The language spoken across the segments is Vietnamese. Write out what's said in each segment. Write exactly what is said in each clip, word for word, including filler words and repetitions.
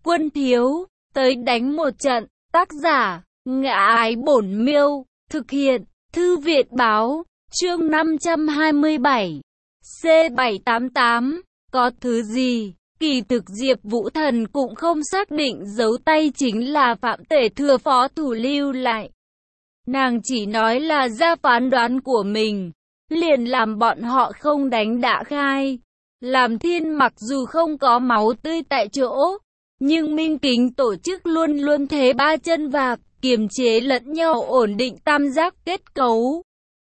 Quân thiếu, tới đánh một trận. Tác giả, Ngã Ái Bổn Miêu. Thực hiện, Thư viện báo. Chương năm trăm hai mươi bảy. C bảy tám tám. Có thứ gì? Kỳ thực Diệp Vũ Thần cũng không xác định dấu tay chính là Phạm Tể Thừa phó thủ lưu lại. Nàng chỉ nói là ra phán đoán của mình, liền làm bọn họ không đánh đã khai. Làm Thiên mặc dù không có máu tươi tại chỗ, nhưng Minh Kính tổ chức luôn luôn thế ba chân vạc, kiềm chế lẫn nhau ổn định tam giác kết cấu.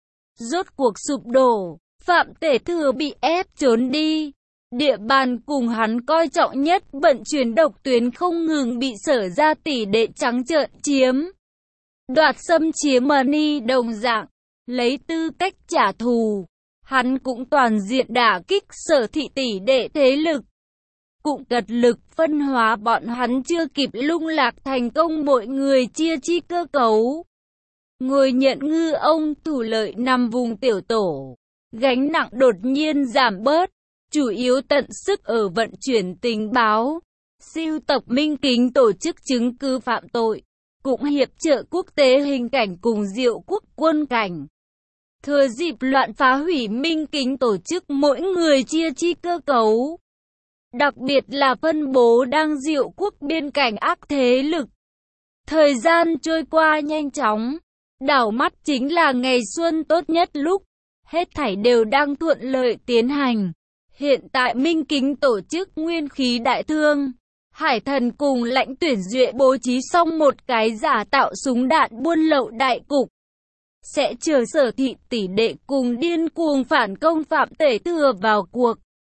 Rốt cuộc sụp đổ, Phạm Tể Thừa bị ép trốn đi. Địa bàn cùng hắn coi trọng nhất vận chuyển độc tuyến không ngừng bị Sở Gia tỷ đệ trắng trợn chiếm. Đoạt xâm chiếm Mani đồng dạng, lấy tư cách trả thù, hắn cũng toàn diện đả kích Sở thị tỷ đệ thế lực. Cũng cật lực phân hóa bọn hắn chưa kịp lung lạc thành công mọi người chia chi cơ cấu. Ngồi nhận ngư ông thủ lợi nằm vùng tiểu tổ, gánh nặng đột nhiên giảm bớt, chủ yếu tận sức ở vận chuyển tình báo, siêu tập Minh Kính tổ chức chứng cứ phạm tội, cũng hiệp trợ quốc tế hình cảnh cùng Diệu Quốc quân cảnh. Thừa dịp loạn phá hủy Minh Kính tổ chức mỗi người chia chi cơ cấu. Đặc biệt là phân bố đang Diệu Quốc biên cảnh ác thế lực. Thời gian trôi qua nhanh chóng, đảo mắt chính là ngày xuân tốt nhất lúc, hết thảy đều đang thuận lợi tiến hành. Hiện tại Minh Kính tổ chức nguyên khí đại thương, Hải Thần cùng lãnh tuyển duệ bố trí xong một cái giả tạo súng đạn buôn lậu đại cục. Sẽ chờ Sở thị tỷ đệ cùng điên cuồng phản công Phạm Tể Thừa vào cuộc.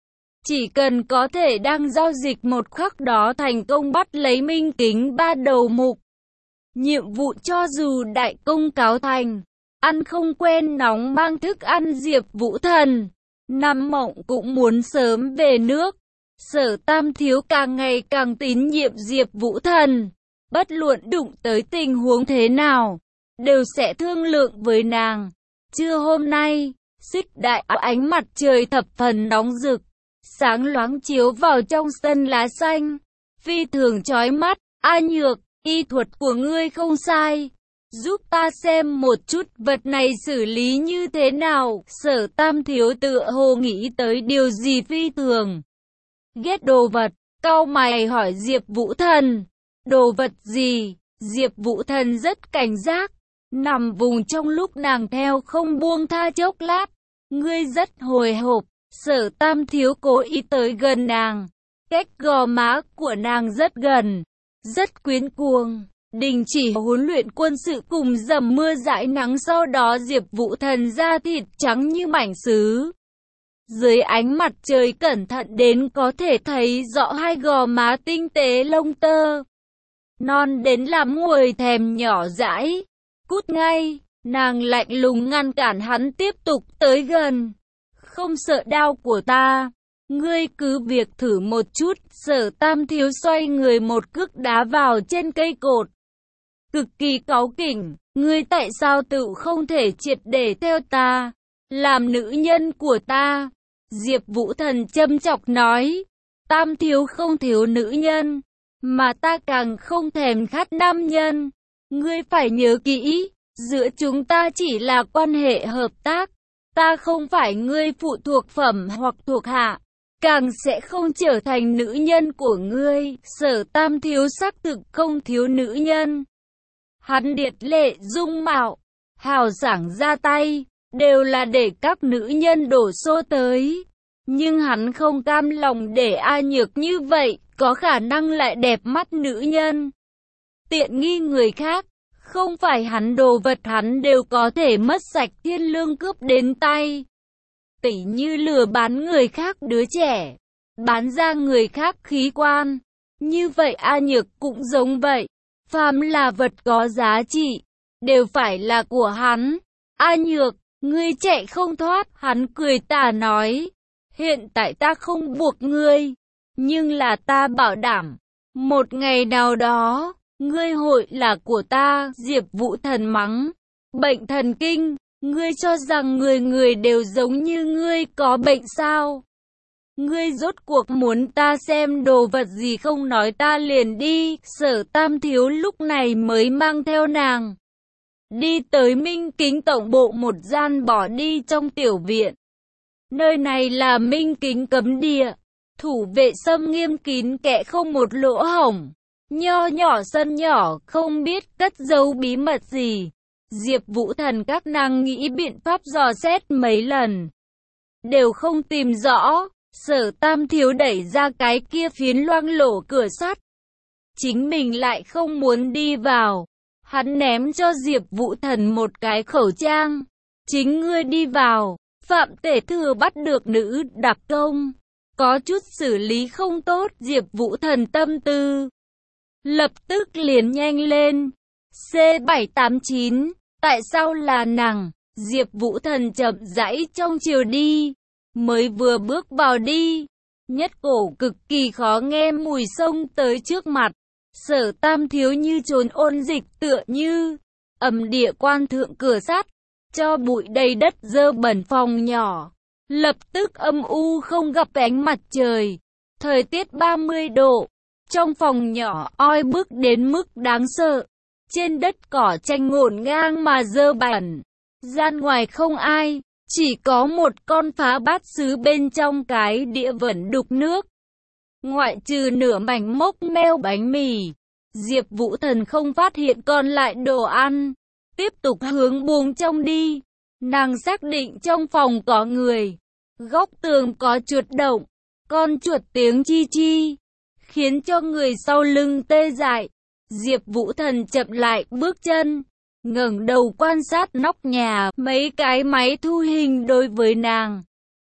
Chỉ cần có thể đang giao dịch một khắc đó thành công bắt lấy Minh Kính ba đầu mục. Nhiệm vụ cho dù đại công cáo thành, ăn không quen nóng mang thức ăn Diệp Vũ Thần. Năm Mộng cũng muốn sớm về nước. Sở Tam Thiếu càng ngày càng tín nhiệm Diệp Vũ Thần. Bất luận đụng tới tình huống thế nào, đều sẽ thương lượng với nàng. Trưa hôm nay, xích đại ánh mặt trời thập phần nóng rực, sáng loáng chiếu vào trong sân lá xanh, phi thường chói mắt. A Nhược, y thuật của ngươi không sai, giúp ta xem một chút vật này xử lý như thế nào. Sở Tam Thiếu tựa hồ nghĩ tới điều gì phi thường. Ghét đồ vật, cau mày hỏi Diệp Vũ Thần. Đồ vật gì? Diệp Vũ Thần rất cảnh giác, nằm vùng trong lúc nàng theo không buông tha chốc lát. Ngươi rất hồi hộp. Sở Tam Thiếu cố ý tới gần nàng, cách gò má của nàng rất gần, rất quyến cuồng. Đình chỉ huấn luyện quân sự cùng dầm mưa dãi nắng, sau đó Diệp Vũ Thần da thịt trắng như mảnh sứ. Dưới ánh mặt trời cẩn thận đến có thể thấy rõ hai gò má tinh tế lông tơ. Non đến làm người thèm nhỏ dãi. Cút ngay, nàng lạnh lùng ngăn cản hắn tiếp tục tới gần. Không sợ đau của ta, ngươi cứ việc thử một chút. Sở Tam Thiếu xoay người một cước đá vào trên cây cột. Cực kỳ cáu kỉnh, ngươi tại sao tự không thể triệt để theo ta, làm nữ nhân của ta? Diệp Vũ Thần châm chọc nói, Tam Thiếu không thiếu nữ nhân, mà ta càng không thèm khát nam nhân. Ngươi phải nhớ kỹ, giữa chúng ta chỉ là quan hệ hợp tác. Ta không phải ngươi phụ thuộc phẩm hoặc thuộc hạ, càng sẽ không trở thành nữ nhân của ngươi. Sở Tam Thiếu xác thực không thiếu nữ nhân. Hắn điệt lệ dung mạo, hào sảng ra tay, đều là để các nữ nhân đổ xô tới. Nhưng hắn không cam lòng để A Nhược như vậy, có khả năng lại đẹp mắt nữ nhân. Tiện nghi người khác, không phải hắn đồ vật hắn đều có thể mất sạch thiên lương cướp đến tay. Tỉ như lừa bán người khác đứa trẻ, bán ra người khác khí quan. Như vậy A Nhược cũng giống vậy. Phàm là vật có giá trị, đều phải là của hắn. A Nhược, ngươi chạy không thoát. Hắn cười tà nói, hiện tại ta không buộc ngươi, nhưng là ta bảo đảm, một ngày nào đó, ngươi hội là của ta. Diệp Vũ Thần mắng, bệnh thần kinh, ngươi cho rằng người người đều giống như ngươi có bệnh sao? Ngươi rốt cuộc muốn ta xem đồ vật gì không nói ta liền đi. Sở Tam Thiếu lúc này mới mang theo nàng đi tới Minh Kính tổng bộ, một gian bỏ đi trong tiểu viện. Nơi này là Minh Kính cấm địa, thủ vệ xâm nghiêm kín kẽ không một lỗ hổng. Nho nhỏ sân nhỏ không biết cất giấu bí mật gì. Diệp Vũ Thần các nàng nghĩ biện pháp dò xét mấy lần, đều không tìm rõ. Sở Tam Thiếu đẩy ra cái kia phiến loang lổ cửa sắt, chính mình lại không muốn đi vào. Hắn ném cho Diệp Vũ Thần một cái khẩu trang. Chính ngươi đi vào. Phạm Tể Thừa bắt được nữ đặc công, có chút xử lý không tốt. Diệp Vũ Thần tâm tư lập tức liền nhanh lên. C bảy tám chín, tại sao là nàng? Diệp Vũ Thần chậm rãi trong chiều đi, mới vừa bước vào đi, nhất cổ cực kỳ khó nghe mùi xông tới trước mặt. Sở Tam Thiếu như trốn ôn dịch tựa như, ầm địa quan thượng cửa sắt, cho bụi đầy đất dơ bẩn phòng nhỏ. Lập tức âm u không gặp ánh mặt trời, thời tiết ba mươi độ, trong phòng nhỏ oi bức đến mức đáng sợ. Trên đất cỏ tranh ngổn ngang mà dơ bẩn, gian ngoài không ai, chỉ có một con phá bát sứ bên trong cái đĩa vẫn đục nước. Ngoại trừ nửa mảnh mốc meo bánh mì, Diệp Vũ Thần không phát hiện còn lại đồ ăn. Tiếp tục hướng buồng trong đi, nàng xác định trong phòng có người. Góc tường có chuột động, con chuột tiếng chi chi, khiến cho người sau lưng tê dại. Diệp Vũ Thần chậm lại bước chân, ngẩng đầu quan sát nóc nhà. Mấy cái máy thu hình đối với nàng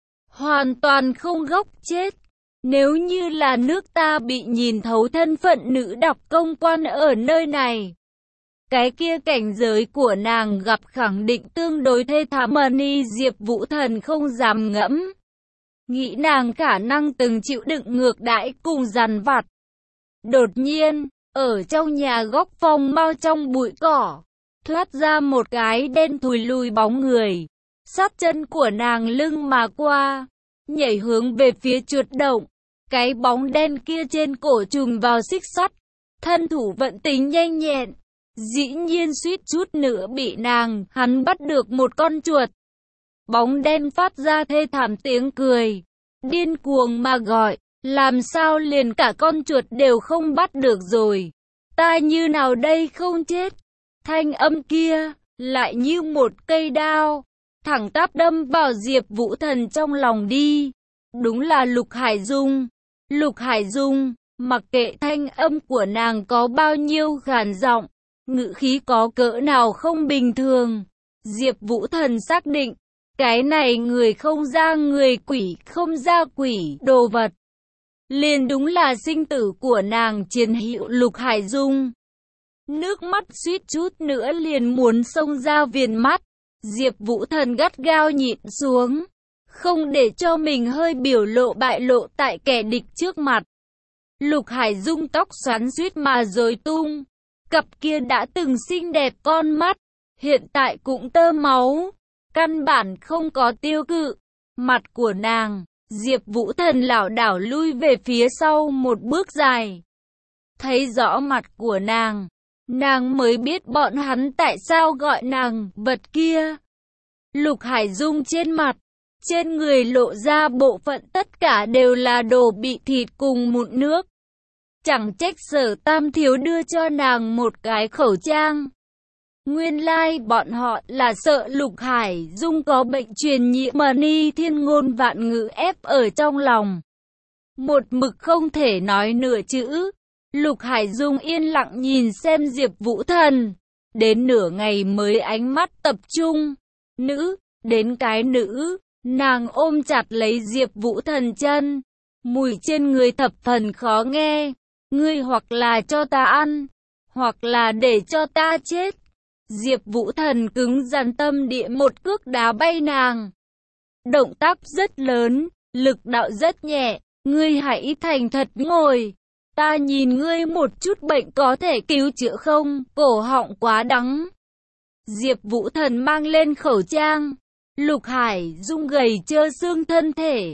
hoàn toàn không góc chết. Nếu như là nước ta bị nhìn thấu thân phận nữ đặc công quan ở nơi này, cái kia cảnh giới của nàng gặp khẳng định tương đối thê thảm. Money Diệp Vũ Thần không dám ngẫm nghĩ nàng khả năng từng chịu đựng ngược đãi cùng dằn vặt. Đột nhiên, ở trong nhà góc phòng mau trong bụi cỏ, thoát ra một cái đen thùi lùi bóng người, sát chân của nàng lưng mà qua, nhảy hướng về phía chuột động. Cái bóng đen kia trên cổ trùm vào xích sắt, thân thủ vận tính nhanh nhẹn, dĩ nhiên suýt chút nữa bị nàng hắn bắt được một con chuột. Bóng đen phát ra thê thảm tiếng cười, điên cuồng mà gọi, làm sao liền cả con chuột đều không bắt được rồi, ta như nào đây không chết. Thanh âm kia lại như một cây đao, thẳng tắp đâm vào Diệp Vũ Thần trong lòng đi. Đúng là Lục Hải Dung. Lục Hải Dung, mặc kệ thanh âm của nàng có bao nhiêu gàn giọng, ngữ khí có cỡ nào không bình thường, Diệp Vũ Thần xác định, cái này người không ra người, quỷ không ra quỷ, đồ vật liền đúng là sinh tử của nàng chiến hữu Lục Hải Dung. Nước mắt suýt chút nữa liền muốn xông ra viền mắt. Diệp Vũ Thần gắt gao nhịn xuống, không để cho mình hơi biểu lộ bại lộ tại kẻ địch trước mặt. Lục Hải Dung tóc xoắn suýt mà rối tung, cặp kia đã từng xinh đẹp con mắt, hiện tại cũng tơ máu, căn bản không có tiêu cự. Mặt của nàng, Diệp Vũ Thần lảo đảo lui về phía sau một bước dài. Thấy rõ mặt của nàng, nàng mới biết bọn hắn tại sao gọi nàng vật kia. Lục Hải Dung trên mặt, trên người lộ ra bộ phận tất cả đều là đồ bị thịt cùng mụn nước. Chẳng trách Sở Tam Thiếu đưa cho nàng một cái khẩu trang. Nguyên lai like bọn họ là sợ Lục Hải Dung có bệnh truyền nhiễm. Money thiên ngôn vạn ngữ ép ở trong lòng, một mực không thể nói nửa chữ. Lục Hải Dung yên lặng nhìn xem Diệp Vũ Thần, đến nửa ngày mới ánh mắt tập trung. Nữ, đến cái nữ, nàng ôm chặt lấy Diệp Vũ Thần chân, mùi trên người thập phần khó nghe. Ngươi hoặc là cho ta ăn, hoặc là để cho ta chết. Diệp Vũ Thần cứng rắn tâm địa một cước đá bay nàng. Động tác rất lớn, lực đạo rất nhẹ, ngươi hãy thành thật ngồi. Ta nhìn ngươi một chút bệnh có thể cứu chữa không, cổ họng quá đắng. Diệp Vũ Thần mang lên khẩu trang. Lục Hải Dung gầy trơ xương thân thể,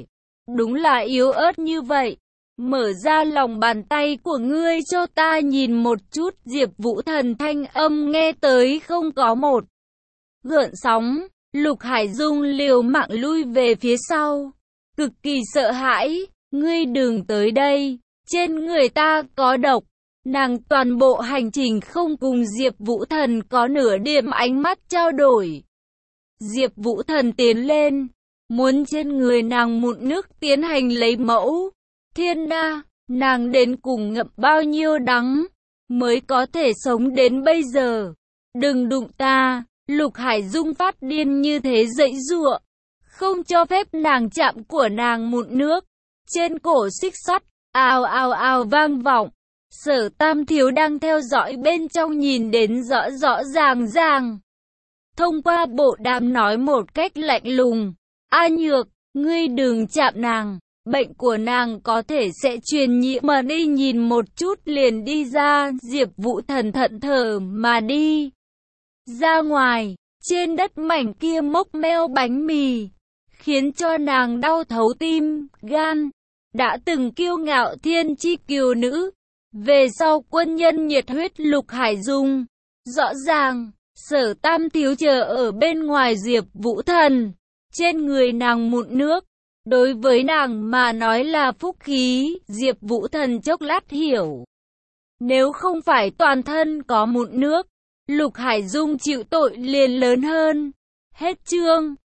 đúng là yếu ớt như vậy. Mở ra lòng bàn tay của ngươi cho ta nhìn một chút. Diệp Vũ Thần thanh âm nghe tới không có một gợn sóng. Lục Hải Dung liều mạng lui về phía sau, cực kỳ sợ hãi. Ngươi đừng tới đây, trên người ta có độc. Nàng toàn bộ hành trình không cùng Diệp Vũ Thần có nửa điểm ánh mắt trao đổi. Diệp Vũ Thần tiến lên, muốn trên người nàng mụn nước tiến hành lấy mẫu. Thiên na, nàng đến cùng ngậm bao nhiêu đắng mới có thể sống đến bây giờ. Đừng đụng ta. Lục Hải Dung phát điên như thế giãy giụa, không cho phép nàng chạm của nàng mụn nước. Trên cổ xích sắt, ào ào ào vang vọng. Sở Tam Thiếu đang theo dõi bên trong nhìn đến rõ rõ ràng ràng. Thông qua bộ đàm nói một cách lạnh lùng. A Nhược, ngươi đừng chạm nàng. Bệnh của nàng có thể sẽ truyền nhiễm mà đi, nhìn một chút liền đi ra. Diệp Vũ Thần thận thờ mà đi ra ngoài. Trên đất mảnh kia mốc meo bánh mì, khiến cho nàng đau thấu tim, gan. Đã từng kiêu ngạo thiên chi kiều nữ, về sau quân nhân nhiệt huyết Lục Hải Dung. Rõ ràng, Sở Tam Thiếu chờ ở bên ngoài Diệp Vũ Thần. Trên người nàng mụn nước, đối với nàng mà nói là phúc khí. Diệp Vũ Thần chốc lát hiểu, nếu không phải toàn thân có mụn nước, Lục Hải Dung chịu tội liền lớn hơn. Hết chương.